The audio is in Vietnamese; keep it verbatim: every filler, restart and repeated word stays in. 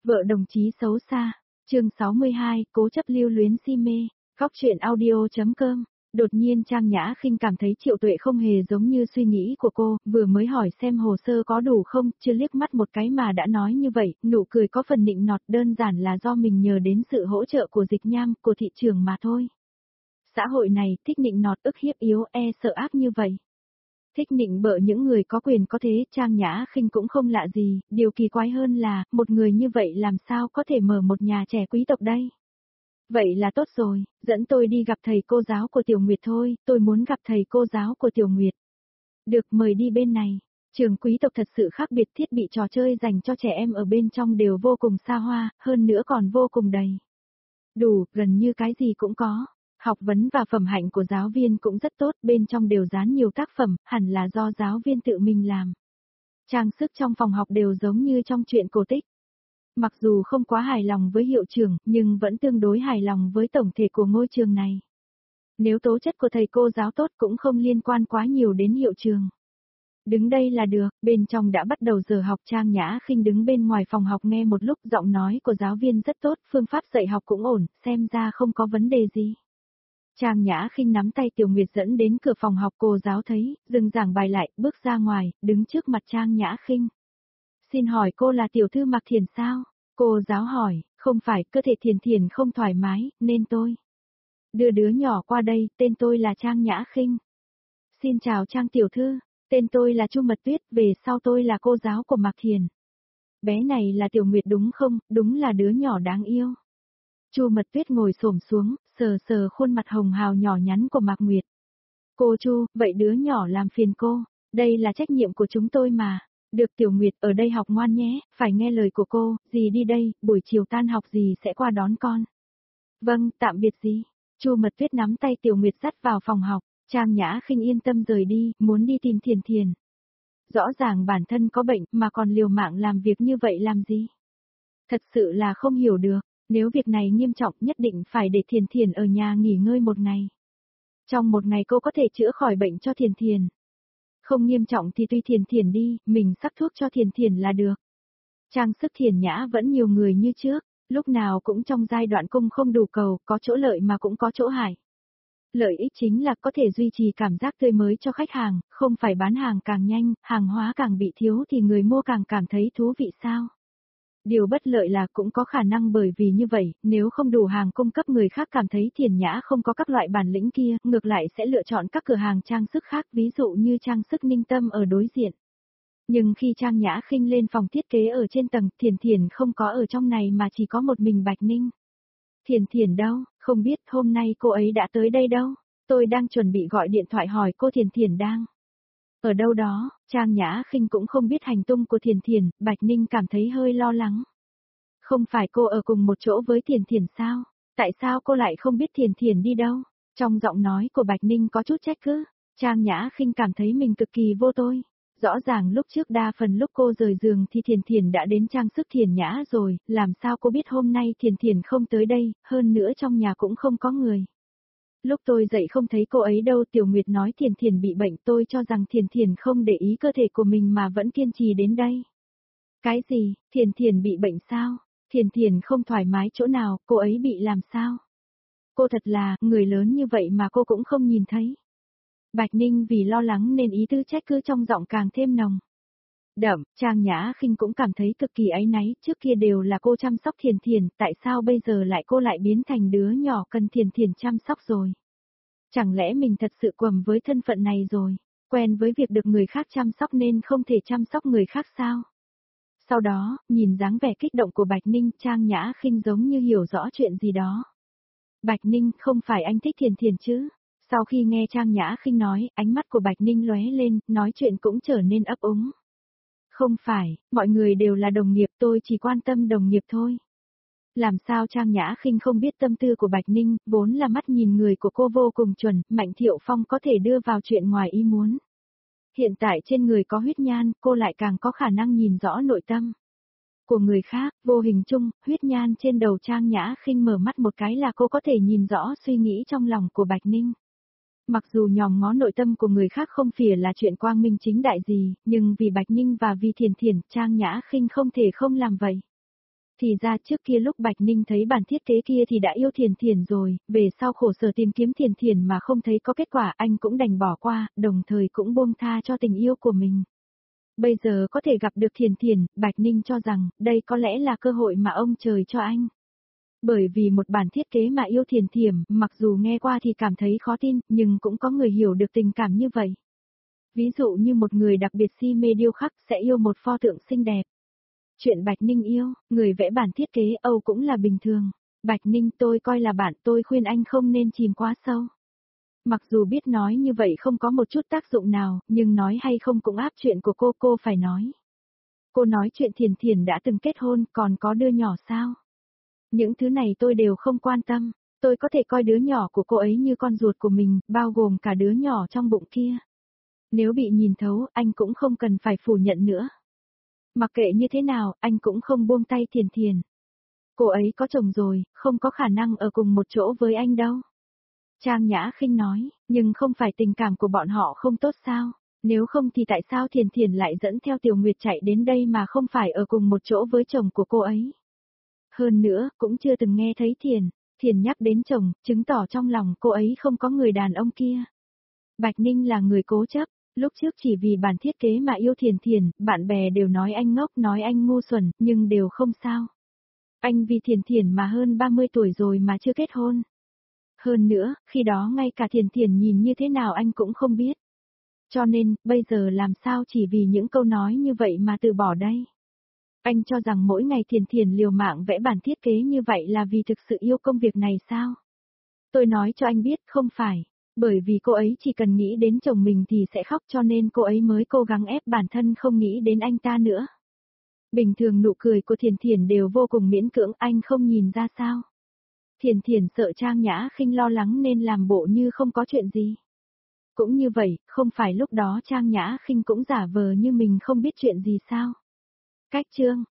Vợ đồng chí xấu xa, chương sáu mươi hai, cố chấp lưu luyến si mê, góc truyện audio.com. Đột nhiên Trang Nhã Khinh cảm thấy Triệu Tuệ không hề giống như suy nghĩ của cô, vừa mới hỏi xem hồ sơ có đủ không, chưa liếc mắt một cái mà đã nói như vậy, nụ cười có phần nịnh nọt, đơn giản là do mình nhờ đến sự hỗ trợ của Dịch Nham, của thị trường mà thôi. Xã hội này thích nịnh nọt, ức hiếp yếu, e sợ áp như vậy. Thích nịnh bợ những người có quyền có thế, Trang Nhã Khinh cũng không lạ gì, điều kỳ quái hơn là, một người như vậy làm sao có thể mở một nhà trẻ quý tộc đây? Vậy là tốt rồi, dẫn tôi đi gặp thầy cô giáo của Tiểu Nguyệt thôi, tôi muốn gặp thầy cô giáo của Tiểu Nguyệt. Được, mời đi bên này. Trường quý tộc thật sự khác biệt, thiết bị trò chơi dành cho trẻ em ở bên trong đều vô cùng xa hoa, hơn nữa còn vô cùng đầy đủ, gần như cái gì cũng có. Học vấn và phẩm hạnh của giáo viên cũng rất tốt, bên trong đều dán nhiều tác phẩm, hẳn là do giáo viên tự mình làm. Trang sức trong phòng học đều giống như trong truyện cổ tích. Mặc dù không quá hài lòng với hiệu trưởng, nhưng vẫn tương đối hài lòng với tổng thể của ngôi trường này. Nếu tố chất của thầy cô giáo tốt cũng không liên quan quá nhiều đến hiệu trường. Đứng đây là được, bên trong đã bắt đầu giờ học. Trang Nhã Khinh đứng bên ngoài phòng học nghe một lúc, giọng nói của giáo viên rất tốt, phương pháp dạy học cũng ổn, xem ra không có vấn đề gì. Trang Nhã Khinh nắm tay Tiểu Nguyệt dẫn đến cửa phòng học, cô giáo thấy, dừng giảng bài lại, bước ra ngoài, đứng trước mặt Trang Nhã Khinh. Xin hỏi cô là tiểu thư Mạc Thiền sao? Cô giáo hỏi, không phải, cơ thể Thiền Thiền không thoải mái, nên tôi đưa đứa nhỏ qua đây, tên tôi là Trang Nhã Khinh. Xin chào Trang tiểu thư, tên tôi là Chu Mật Tuyết, về sau tôi là cô giáo của Mạc Thiền. Bé này là Tiểu Nguyệt đúng không, đúng là đứa nhỏ đáng yêu. Chu Mật Tuyết ngồi xổm xuống, sờ sờ khuôn mặt hồng hào nhỏ nhắn của Mạc Nguyệt. Cô Chu, vậy đứa nhỏ làm phiền cô, đây là trách nhiệm của chúng tôi mà. Được Tiểu Nguyệt, ở đây học ngoan nhé, phải nghe lời của cô, dì đi đây, buổi chiều tan học dì sẽ qua đón con. Vâng, tạm biệt dì. Chu Mật Tuyết nắm tay Tiểu Nguyệt dắt vào phòng học, Trang Nhã Khinh yên tâm rời đi, muốn đi tìm Thiền Thiền. Rõ ràng bản thân có bệnh mà còn liều mạng làm việc như vậy làm gì? Thật sự là không hiểu được. Nếu việc này nghiêm trọng nhất định phải để Thiền Thiền ở nhà nghỉ ngơi một ngày. Trong một ngày cô có thể chữa khỏi bệnh cho Thiền Thiền. Không nghiêm trọng thì tùy Thiền Thiền đi, mình sắc thuốc cho Thiền Thiền là được. Trang sức Thiền Nhã vẫn nhiều người như trước, lúc nào cũng trong giai đoạn cung không đủ cầu, có chỗ lợi mà cũng có chỗ hại. Lợi ích chính là có thể duy trì cảm giác tươi mới cho khách hàng, không phải bán hàng càng nhanh, hàng hóa càng bị thiếu thì người mua càng cảm thấy thú vị sao. Điều bất lợi là cũng có khả năng bởi vì như vậy, nếu không đủ hàng cung cấp người khác cảm thấy Thiền Nhã không có các loại bản lĩnh kia, ngược lại sẽ lựa chọn các cửa hàng trang sức khác, ví dụ như trang sức Ninh Tâm ở đối diện. Nhưng khi Trang Nhã Khinh lên phòng thiết kế ở trên tầng, Thiền Thiền không có ở trong này mà chỉ có một mình Bạch Ninh. Thiền Thiền đâu, không biết hôm nay cô ấy đã tới đây đâu, tôi đang chuẩn bị gọi điện thoại hỏi cô Thiền Thiền đang ở đâu đó. Trang Nhã Khinh cũng không biết hành tung của Thiền Thiền, Bạch Ninh cảm thấy hơi lo lắng. Không phải cô ở cùng một chỗ với Thiền Thiền sao? Tại sao cô lại không biết Thiền Thiền đi đâu? Trong giọng nói của Bạch Ninh có chút trách cứ. Trang Nhã Khinh cảm thấy mình cực kỳ vô tôi. Rõ ràng lúc trước đa phần lúc cô rời giường thì Thiền Thiền đã đến trang sức Thiền Nhã rồi, làm sao cô biết hôm nay Thiền Thiền không tới đây, hơn nữa trong nhà cũng không có người. Lúc tôi dậy không thấy cô ấy đâu. Tiểu Nguyệt nói Thiền Thiền bị bệnh, tôi cho rằng Thiền Thiền không để ý cơ thể của mình mà vẫn kiên trì đến đây. Cái gì, Thiền Thiền bị bệnh sao? Thiền Thiền không thoải mái chỗ nào, cô ấy bị làm sao? Cô thật là, người lớn như vậy mà cô cũng không nhìn thấy. Bạch Ninh vì lo lắng nên ý tư trách cứ trong giọng càng thêm nồng đậm. Trang Nhã Khinh cũng cảm thấy cực kỳ áy náy, trước kia đều là cô chăm sóc Thiền Thiền, tại sao bây giờ lại cô lại biến thành đứa nhỏ cần Thiền Thiền chăm sóc rồi? Chẳng lẽ mình thật sự quầm với thân phận này rồi, quen với việc được người khác chăm sóc nên không thể chăm sóc người khác sao? Sau đó, nhìn dáng vẻ kích động của Bạch Ninh, Trang Nhã Khinh giống như hiểu rõ chuyện gì đó. Bạch Ninh, không phải anh thích Thiền Thiền chứ? Sau khi nghe Trang Nhã Khinh nói, ánh mắt của Bạch Ninh lóe lên, nói chuyện cũng trở nên ấp úng. Không phải, mọi người đều là đồng nghiệp, tôi chỉ quan tâm đồng nghiệp thôi. Làm sao Trang Nhã Khinh không biết tâm tư của Bạch Ninh, vốn là mắt nhìn người của cô vô cùng chuẩn, Mạnh Thiệu Phong có thể đưa vào chuyện ngoài ý muốn. Hiện tại trên người có huyết nhan, cô lại càng có khả năng nhìn rõ nội tâm của người khác, vô hình chung, huyết nhan trên đầu Trang Nhã Khinh mở mắt một cái là cô có thể nhìn rõ suy nghĩ trong lòng của Bạch Ninh. Mặc dù nhòm ngó nội tâm của người khác không phải là chuyện quang minh chính đại gì, nhưng vì Bạch Ninh và vì Thiền Thiền, Trang Nhã Khinh không thể không làm vậy. Thì ra trước kia lúc Bạch Ninh thấy bản thiết kế kia thì đã yêu Thiền Thiền rồi, về sau khổ sở tìm kiếm Thiền Thiền mà không thấy có kết quả anh cũng đành bỏ qua, đồng thời cũng buông tha cho tình yêu của mình. Bây giờ có thể gặp được Thiền Thiền, Bạch Ninh cho rằng đây có lẽ là cơ hội mà ông trời cho anh. Bởi vì một bản thiết kế mà yêu Thiền Thiền, mặc dù nghe qua thì cảm thấy khó tin, nhưng cũng có người hiểu được tình cảm như vậy. Ví dụ như một người đặc biệt si mê điêu khắc sẽ yêu một pho tượng xinh đẹp. Chuyện Bạch Ninh yêu, người vẽ bản thiết kế Âu cũng là bình thường. Bạch Ninh tôi coi là bạn, tôi khuyên anh không nên chìm quá sâu. Mặc dù biết nói như vậy không có một chút tác dụng nào, nhưng nói hay không cũng áp chuyện của cô, cô phải nói. Cô nói chuyện Thiền Thiền đã từng kết hôn, còn có đứa nhỏ sao? Những thứ này tôi đều không quan tâm, tôi có thể coi đứa nhỏ của cô ấy như con ruột của mình, bao gồm cả đứa nhỏ trong bụng kia. Nếu bị nhìn thấu, anh cũng không cần phải phủ nhận nữa. Mặc kệ như thế nào, anh cũng không buông tay Thiền Thiền. Cô ấy có chồng rồi, không có khả năng ở cùng một chỗ với anh đâu. Trang Nhã Khinh nói, nhưng không phải tình cảm của bọn họ không tốt sao? Nếu không thì tại sao Thiền Thiền lại dẫn theo Tiểu Nguyệt chạy đến đây mà không phải ở cùng một chỗ với chồng của cô ấy? Hơn nữa, cũng chưa từng nghe thấy Thiền, Thiền nhắc đến chồng, chứng tỏ trong lòng cô ấy không có người đàn ông kia. Bạch Ninh là người cố chấp, lúc trước chỉ vì bản thiết kế mà yêu Thiền Thiền, bạn bè đều nói anh ngốc, nói anh ngu xuẩn, nhưng đều không sao. Anh vì Thiền Thiền mà hơn ba mươi tuổi rồi mà chưa kết hôn. Hơn nữa, khi đó ngay cả Thiền Thiền nhìn như thế nào anh cũng không biết. Cho nên, bây giờ làm sao chỉ vì những câu nói như vậy mà từ bỏ đây? Anh cho rằng mỗi ngày Thiền Thiền liều mạng vẽ bản thiết kế như vậy là vì thực sự yêu công việc này sao? Tôi nói cho anh biết không phải, bởi vì cô ấy chỉ cần nghĩ đến chồng mình thì sẽ khóc cho nên cô ấy mới cố gắng ép bản thân không nghĩ đến anh ta nữa. Bình thường nụ cười của Thiền Thiền đều vô cùng miễn cưỡng, anh không nhìn ra sao? Thiền Thiền sợ Trang Nhã Khinh lo lắng nên làm bộ như không có chuyện gì. Cũng như vậy, không phải lúc đó Trang Nhã Khinh cũng giả vờ như mình không biết chuyện gì sao? Cách chương